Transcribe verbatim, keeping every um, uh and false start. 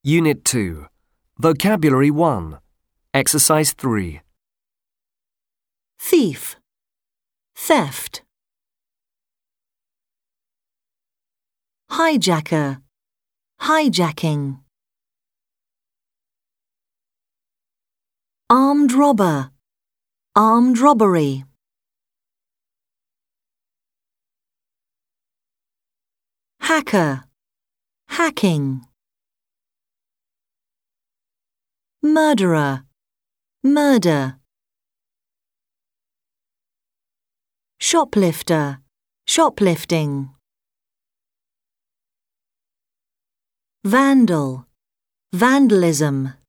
Unit two. Vocabulary one. Exercise three. Thief, theft. Hijacker, hijacking. Armed robber, armed robbery. Hacker, hacking. Murderer, murder. Shoplifter, shoplifting. Vandal, vandalism.